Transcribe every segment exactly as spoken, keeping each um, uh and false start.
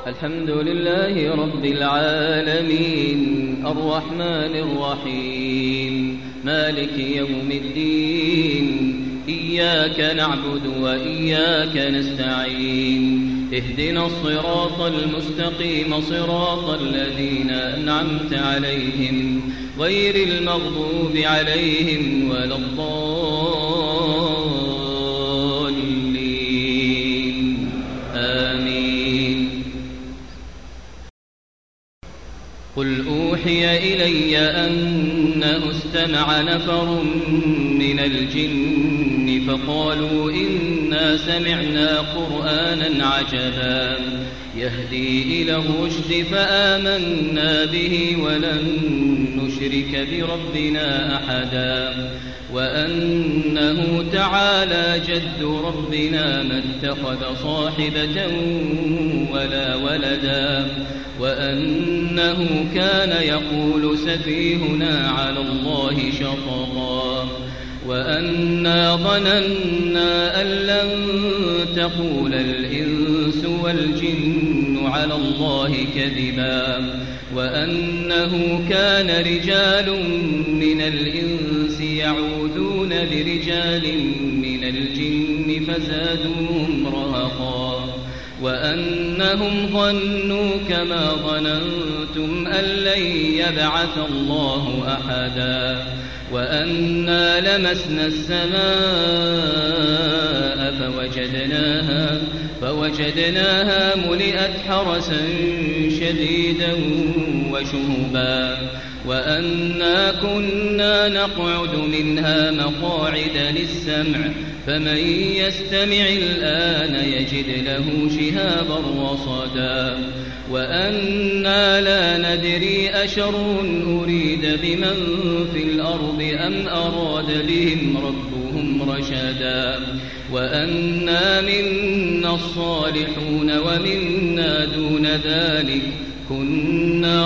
الحمد لله رب العالمين الرحمن الرحيم مالك يوم الدين إياك نعبد وإياك نستعين اهدنا الصراط المستقيم صراط الذين أنعمت عليهم غير المغضوب عليهم ولا الضالين آمين. قل أوحي إلي أنه استمع نفر من الجن فقالوا إنا سمعنا قرآنا عجبا يهدي إلى الرشد فآمنا به ولن نشرك بربنا أحدا وأنه تعالى جد ربنا ما اتخذ صاحبة ولا ولدا وأنه كان يقول سفيهنا على الله شططا وأنا ظننا أن لن تقول الإنس والجن على الله كذبا وأنه كان رجال من الإنس يعوذون برجال من الجن فزادوهم رهقا وأنهم ظنوا كما ظننتم أن لن يبعث الله أحدا وأنا لمسنا السماء فوجدناها فوجدناها ملئت حرسا شديدا وشهبا وأنا كنا نقعد منها مقاعد للسمع فمن يستمع الآن يجد له شهابا رصدا وأنا لا ندري أشر أريد بمن في الأرض أم أراد بهم ربهم رشدا وأنا منا الصالحون ومنا دون ذلك كنا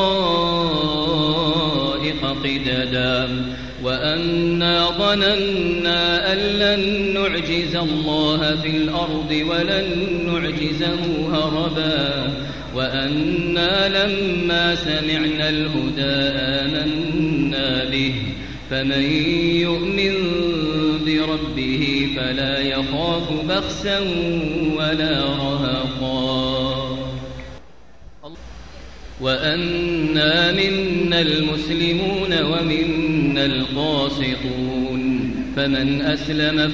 طرائق قددا وأنا ظننا أن لن نعجز الله في الأرض ولن نعجزه هربا وأنا لما سمعنا الهدى آمنا به فمن يؤمن بربه فلا يخاف بخسا ولا رهقا وأنا منا المسلمون ومنا القاسطون فمن أسلم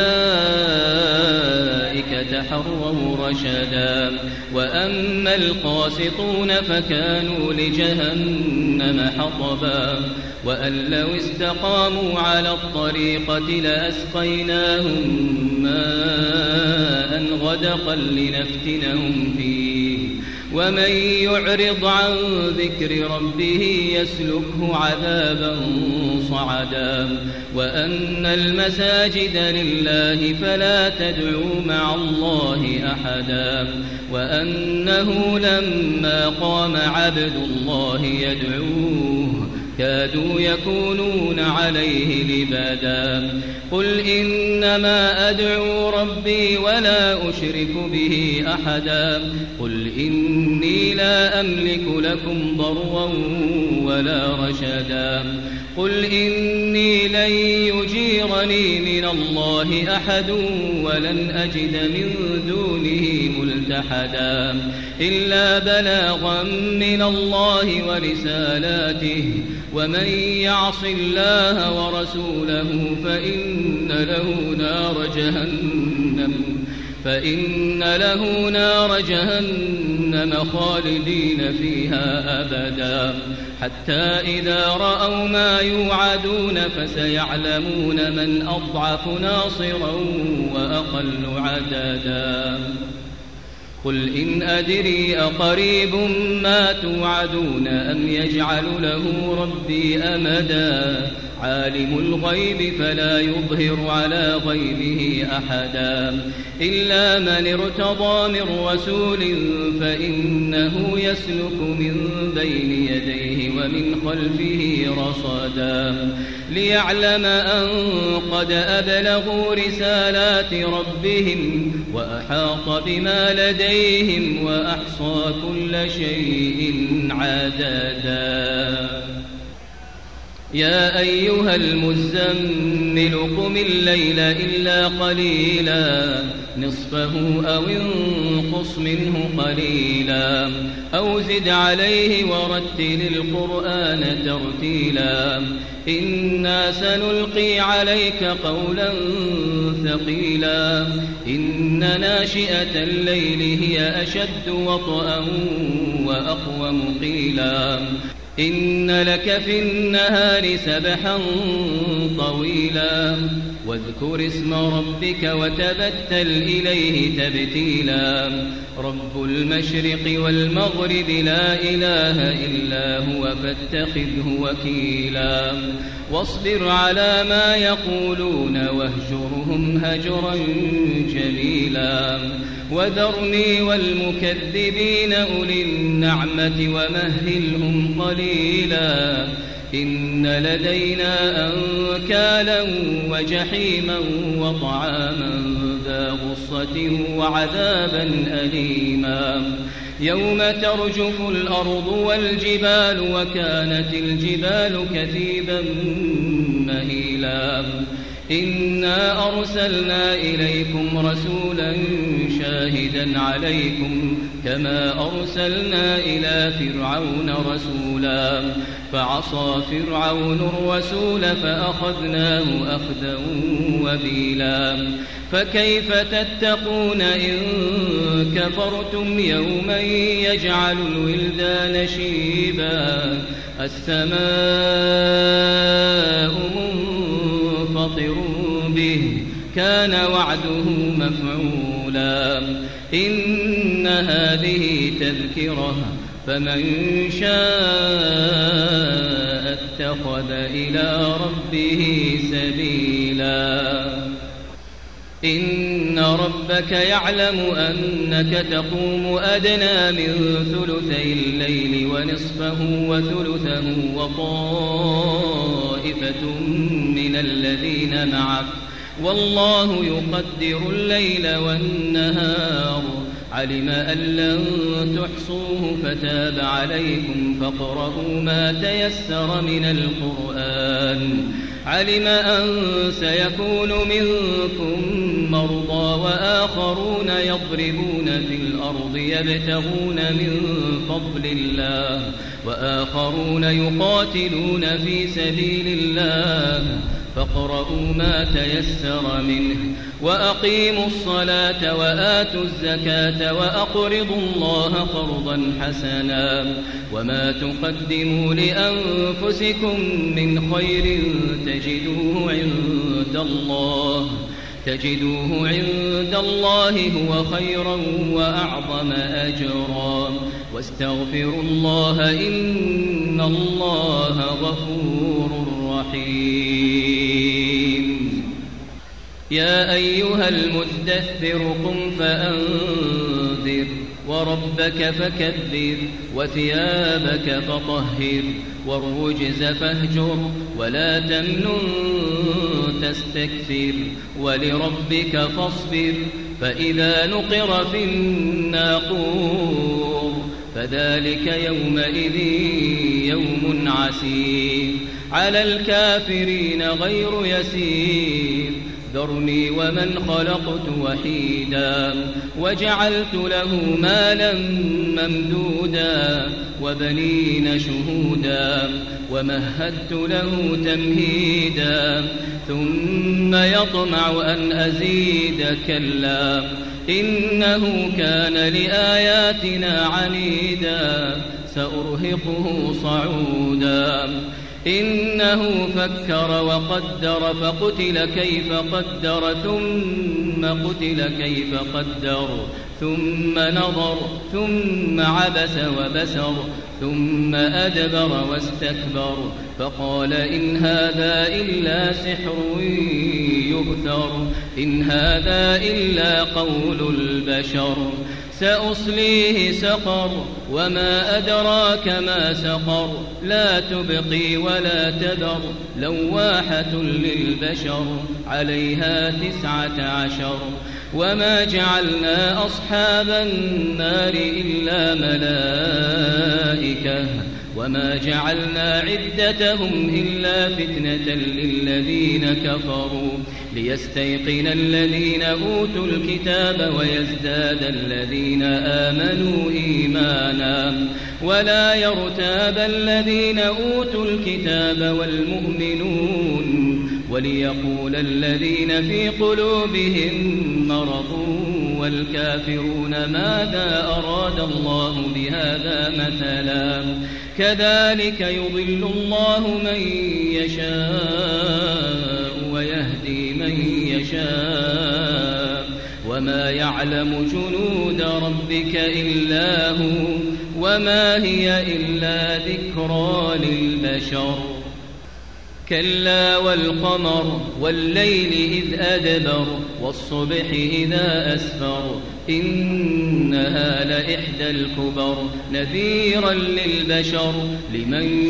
فأولئك تحروا رشدا وأما القاسطون فكانوا لجهنم حطبا وأن لو استقاموا على الطريقة لأسقيناهم ماء غدقا لنفتنهم فيه ومن يعرض عن ذكر ربه يسلكه عذابا صعدا وأن المساجد لله فلا تدعوا مع الله أحدا وأنه لما قام عبد الله يدعوه كادوا يكونون عليه لبادا قل إنما أدعو ربي ولا أشرك به أحدا قل إني لا أملك لكم ضرا ولا رشدا قل إني لن يجيرني من الله أحد ولن أجد من دونه ملتحدا إلا بلاغا من الله ورسالاته ومن يعص الله ورسوله فإن له نار جهنم فإن له نار جهنم خالدين فيها أبدا حتى إذا رأوا ما يوعدون فسيعلمون من أضعف ناصرا وأقل عددا قل إن أدري أقريب ما توعدون أم يجعل له ربي أمدا عالم الغيب فلا يظهر على غيبه أحدا إلا من ارتضى من رسول فإنه يسلك من بين يديه ومن خلفه رصدا ليعلم أن قد أبلغوا رسالات ربهم وأحاط بما لديهم وأحصى كل شيء عددا. يا أيها المزمل قم الليل إلا قليلا نصفه أو انقص منه قليلا أو زد عليه ورتل القرآن ترتيلا إنا سنلقي عليك قولا ثقيلا إن ناشئة الليل هي أشد وطئا وأقوم قيلا إن لك في النهار سبحا طويلا واذكر اسم ربك وتبتل إليه تبتيلا رب المشرق والمغرب لا إله إلا هو فاتخذه وكيلا واصبر على ما يقولون واهجرهم هجرا جميلا وذرني والمكذبين أولي النعمة ومهلهم قليلا إن لدينا أنكالا وجحيما وطعاما ذا غصة وعذابا أليما يوم ترجف الأرض والجبال وكانت الجبال كثيبا مهيلا إنا أرسلنا إليكم رسولا شاهدا عليكم كما أرسلنا إلى فرعون رسولا فعصى فرعون الرسول فأخذناه أخذا وبيلا فكيف تتقون إن كفرتم يوما يجعل الولدان شيبا السماء منفطر به كان وعده مفعولا إن هذه تذكرة فمن شاء اتخذ إلى ربه سبيلا إن ربك يعلم أنك تقوم أدنى من ثلثي الليل ونصفه وثلثه وطائفة من الذين معك والله يقدر الليل والنهار علم أن لن تحصوه فتاب عليكم فاقرؤوا ما تيسر من القرآن علم أن سيكون منكم مرضى وآخرون يضربون في الأرض يبتغون من فضل الله وآخرون يقاتلون في سبيل الله فاقرؤوا ما تيسر منه وأقيموا الصلاة وآتوا الزكاة وأقرضوا الله قرضا حسنا وما تقدموا لأنفسكم من خير تجدوه عند الله تجدوه عند الله هو خيرا وأعظم أجرا واستغفروا الله إن الله غفور رحيم يا أيها المدثر قم فأنذر وربك فكبر وثيابك فطهر والرجز فاهجر ولا تمنن تستكثر ولربك فاصبر فإذا نقر في الناقور فذلك يومئذ يوم عسير على الكافرين غير يسير ذرني ومن خلقت وحيدا وجعلت له مالا ممدودا وبنين شهودا ومهدت له تمهيدا ثم يطمع أن أزيد كلا إنه كان لآياتنا عنيدا سأرهقه صعودا إنه فكر وقدر فقتل كيف قدر ثم قتل كيف قدر ثم نظر ثم عبس وبسر ثم أدبر واستكبر فقال إن هذا إلا سحر يؤثر إن هذا إلا قول البشر سأصليه سقر وما أدراك ما سقر لا تبقي ولا تذر لواحة للبشر عليها تسعة عشر وما جعلنا أصحاب النار إلا ملائكة وما جعلنا عدتهم إلا فتنة للذين كفروا ليستيقن الذين أوتوا الكتاب ويزداد الذين آمنوا إيمانا ولا يرتاب الذين أوتوا الكتاب والمؤمنون وليقول الذين في قلوبهم مرض والكافرون ماذا أراد الله بهذا مثلا كذلك يضل الله من يشاء ويهدي من يشاء وما يعلم جنود ربك إلا هو وما هي إلا ذكرى للبشر كلا والقمر والليل إذ أدبر والصبح إذا أسفر إنها لإحدى الكبر نذيرا للبشر لمن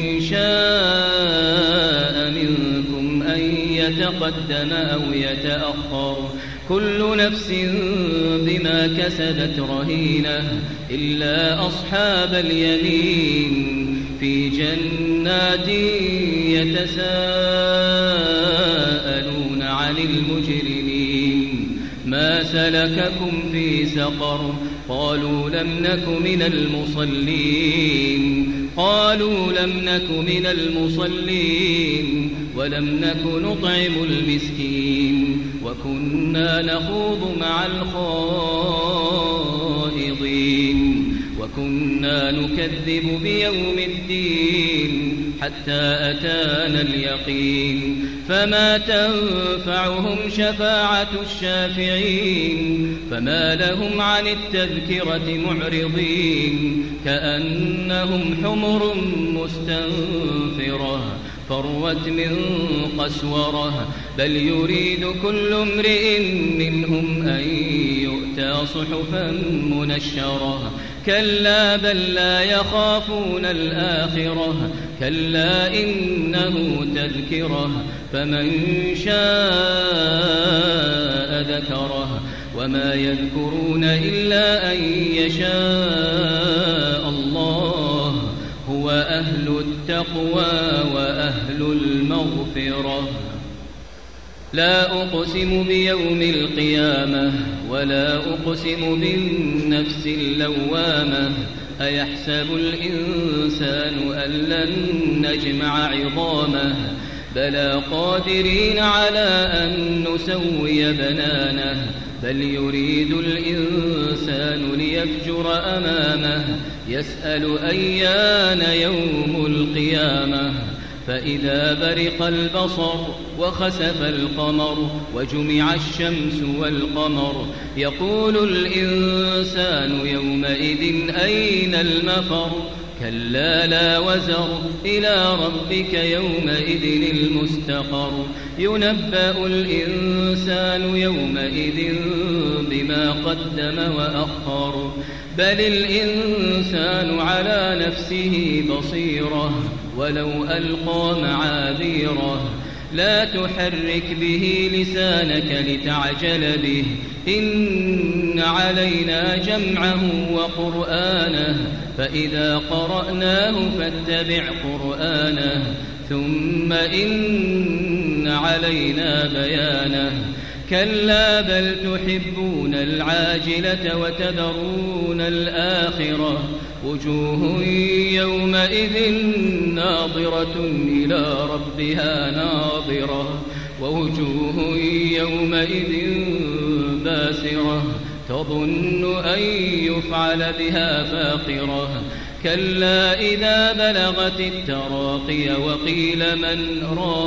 شاء منكم أن يتقدم أو يتأخر كل نفس بما كسبت رهينة إلا أصحاب اليمين في جنات يتساءلون عن المجرمين ما سلككم في سقر قالوا لم نك من المصلين قالوا لم نك من المصلين ولم نك نطعم المسكين وكنا نخوض مع الخائضين وكنا نكذب بيوم الدين حتى أتانا اليقين فما تنفعهم شفاعة الشافعين فما لهم عن التذكرة معرضين كأنهم حمر مستنفرة فروت من قسورة بل يريد كل امرئ منهم أن يؤتى صحفا منشرة كلا بل لا يخافون الآخرة كلا إنه تذكرة فمن شاء ذكره وما يذكرون إلا أن يشاء الله هو أهل التقوى وأهل المغفرة لا أقسم بيوم القيامة ولا أقسم بالنفس اللوامة أيحسب الإنسان أن لن نجمع عظامه بلى قادرين على أن نسوي بنانه بل يريد الإنسان ليفجر أمامه يسأل أيان يوم القيامة فإذا برق البصر وخسف القمر وجمع الشمس والقمر يقول الإنسان يومئذ أين المفر كلا لا وزر إلى ربك يومئذ المستقر ينبأ الإنسان يومئذ بما قدم وأخر بل الإنسان على نفسه بصيرة ولو ألقى معاذيره لا تحرك به لسانك لتعجل به إن علينا جمعه وقرآنه فإذا قرأناه فاتبع قرآنه ثم إن علينا بيانه كلا بل تحبون العاجلة وتذرون الآخرة وجوه يومئذ ناظرة إلى ربها ناظرة ووجوه يومئذ باسرة تظن أن يفعل بها فاقرة كلا إذا بلغت التراقي وقيل من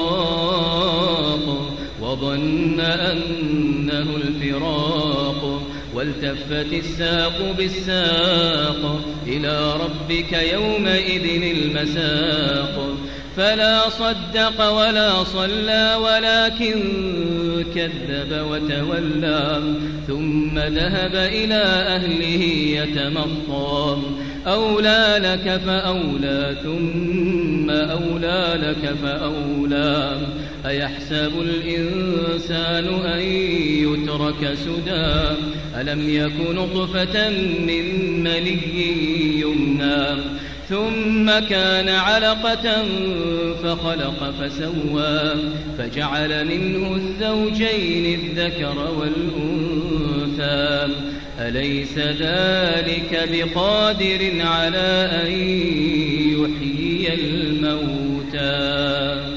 راق وظن أنه الفراق والتفت الساق بالساق إلى ربك يومئذ المساق فلا صدق ولا صلى ولكن كذب وتولى ثم ذهب إلى أهله يتمطى أولى لك فأولى ثم أولى لك فأولى أيحسب الإنسان أن يترك سدى ألم يك نطفة من مني يمنى ثم كان علقة فخلق فسوى فجعل منه الزوجين الذكر والأنثى أليس ذلك بقادر على أن يحيي الموتى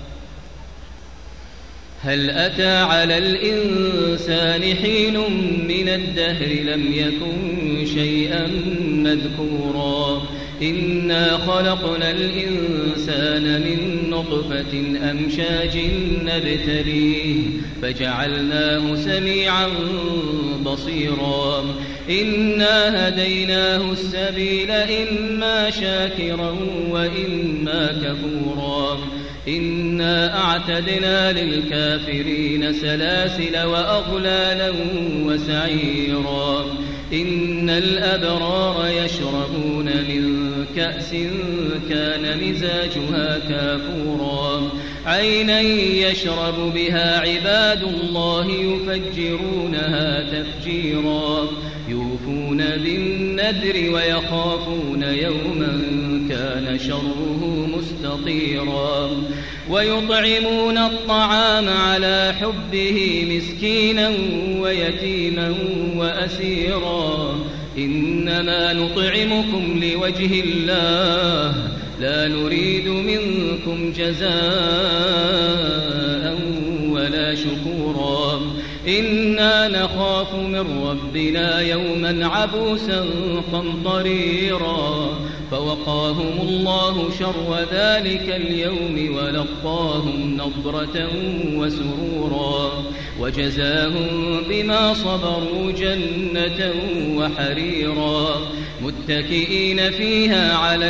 هل أتى على الإنسان حين من الدهر لم يكن شيئا مذكورا إنا خلقنا الإنسان من نطفة أمشاج نبتليه فجعلناه سميعا بصيرا إنا هديناه السبيل إما شاكرا وإما كفورا إنا أعتدنا للكافرين سلاسل وأغلالا وسعيرا إن الأبرار يشربون من كأس كان مزاجها كافورا عينا يشرب بها عباد الله يفجرونها تفجيرا يوفون بالنذر ويخافون يوما كان شره مستطيرا ويطعمون الطعام على حبه مسكينا ويتيما وأسيرا إنما نطعمكم لوجه الله لا نريد منكم جزاء ولا شكورا إنا نخاف من ربنا يوما عبوسا قمطريرا فوقاهم الله شر ذلك اليوم ولقاهم نضرة وسرورا وجزاهم بما صبروا جنة وحريرا متكئين فيها على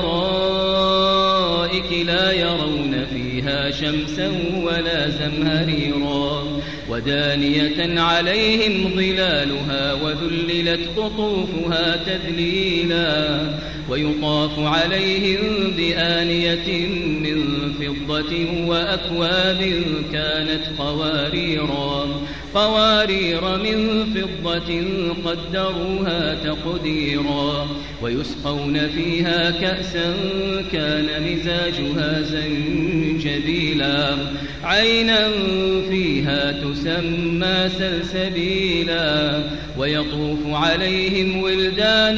الأرائك لا يرون فيها شمسا ولا زمهريرا ودانية عليهم ظلالها وذللت قطوفها تذليلا ويطاف عليهم بآنية من فضة وأكواب كانت قواريرا قوارير من فضة قدروها تقديرا ويسقون فيها كأسا كان مزاجها زنجبيلا عينا فيها تسمى سلسبيلا ويطوف عليهم ولدان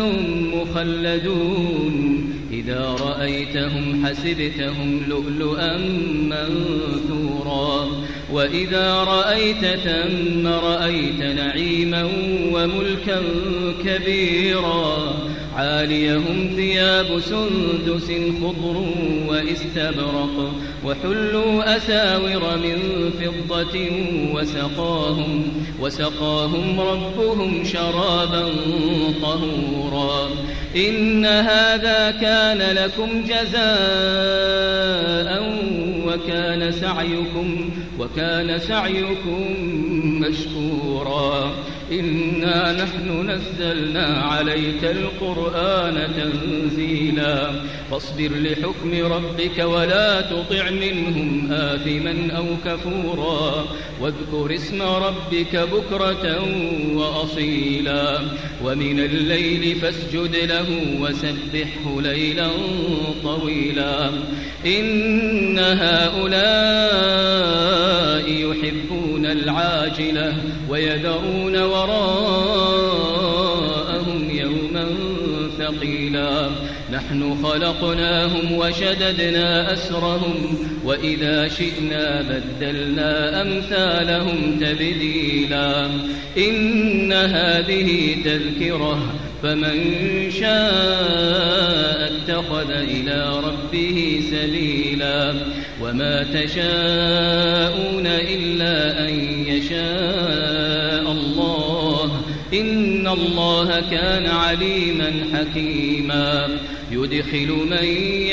مخلدون إذا رأيتهم حسبتهم لؤلؤا منثورا وإذا رأيت ثم رأيت نعيما وملكا كبيرا عاليهم ثياب سندس خضر واستبرق وحلوا أساور من فضة وسقاهم, وسقاهم ربهم شرابا طهورا إن هذا كان لكم جزاء وكان سعيكم, وكان سعيكم مشكورا إنا نحن نزلنا عليك القرآن تنزيلا فاصبر لحكم ربك ولا تطع منهم آثما أو كفورا واذكر اسم ربك بكرة وأصيلا ومن الليل فاسجد له وسبحه ليلا طويلا إن هؤلاء يحبون العاجلة ويذرون وراءهم يوما ثقيلا نحن خلقناهم وشددنا أسرهم وإذا شئنا بدلنا أمثالهم تبديلا إن هذه تذكرة فمن شاء اتخذ إلى ربه سبيلا وما تشاءون إلا أن يشاء الله إن الله كان عليما حكيما يدخل من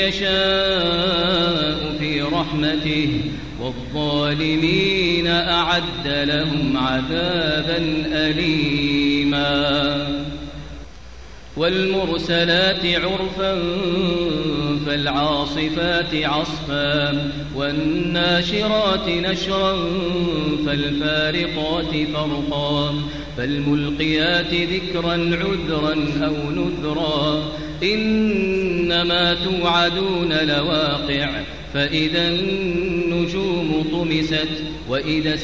يشاء في رحمته والظالمين أعد لهم عذابا أليما والمرسلات عرفا فالعاصفات عصفا والناشرات نشرا فالفارقات فرقا فالملقيات ذكرا عذرا أو نذرا إنما توعدون لواقع فإذا النجوم طمست وإذا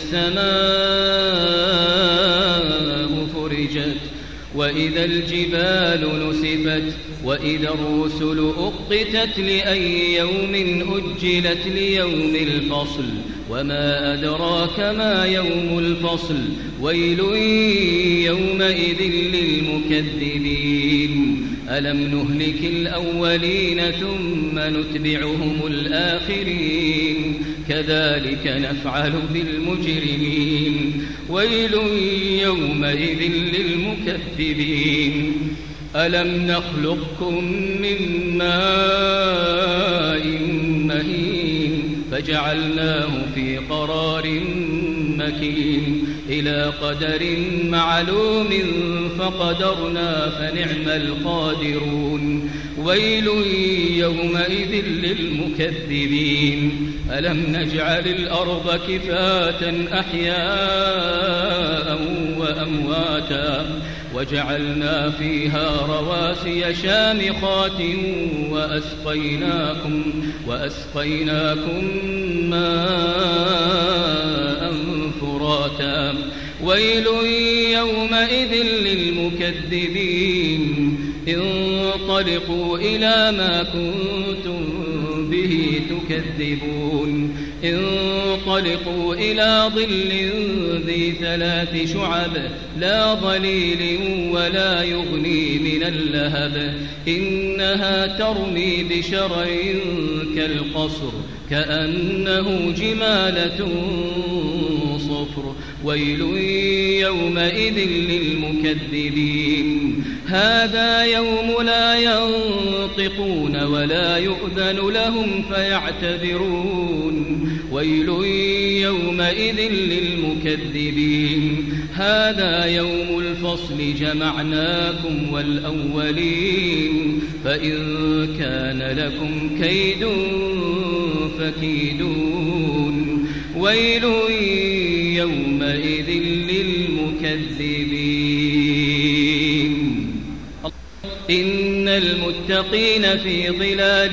السماء فرجت وإذا الجبال نسفت وإذا الرسل أقتت لأي يوم أجلت ليوم الفصل وما أدراك ما يوم الفصل ويل يومئذ للمكذبين ألم نهلك الأولين ثم نتبعهم الآخرين كذلك نفعل بالمجرمين ويل يومئذ للمكذبين ألم نخلقكم من ماء مهين فجعلناه في قرار مكين إلى قدر معلوم فقدرنا فنعم القادرون ويل يومئذ للمكذبين ألم نجعل الأرض كفاة أحياء وأمواتا وجعلنا فيها رواسي شامخات وأسقيناكم, وأسقيناكم ماء فراتا ويل يومئذ للمكذبين انطلقوا إلى ما كنتم به تكذبون انطلقوا إلى ظل ذي ثلاث شعب لا ظليل ولا يغني من اللهب إنها ترمي بشرر كالقصر كأنه جمالة صفر ويل يومئذ للمكذبين هذا يوم لا ينطقون ولا يؤذن لهم فيعتذرون ويل يومئذ للمكذبين هذا يوم الفصل جمعناكم والأولين فإن كان لكم كيد فكيدون ويل يومئذ للمكذبين إن المتقين في ظلال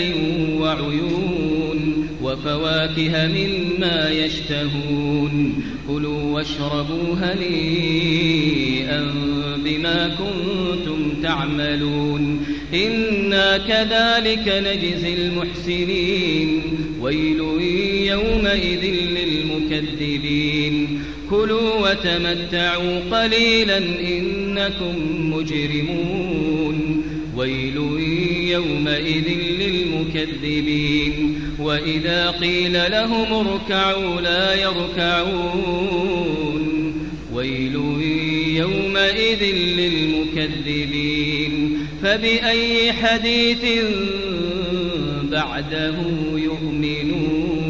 وعيون وفواكه مما يشتهون كلوا واشربوا هنيئا بما كنتم تعملون إنا كذلك نجزي المحسنين ويل يومئذ للمكذبين كلوا وتمتعوا قليلا إنكم مجرمون ويل يومئذ للمكذبين وإذا قيل لهم اركعوا لا يركعون ويل يومئذ للمكذبين فبأي حديث بعده يؤمنون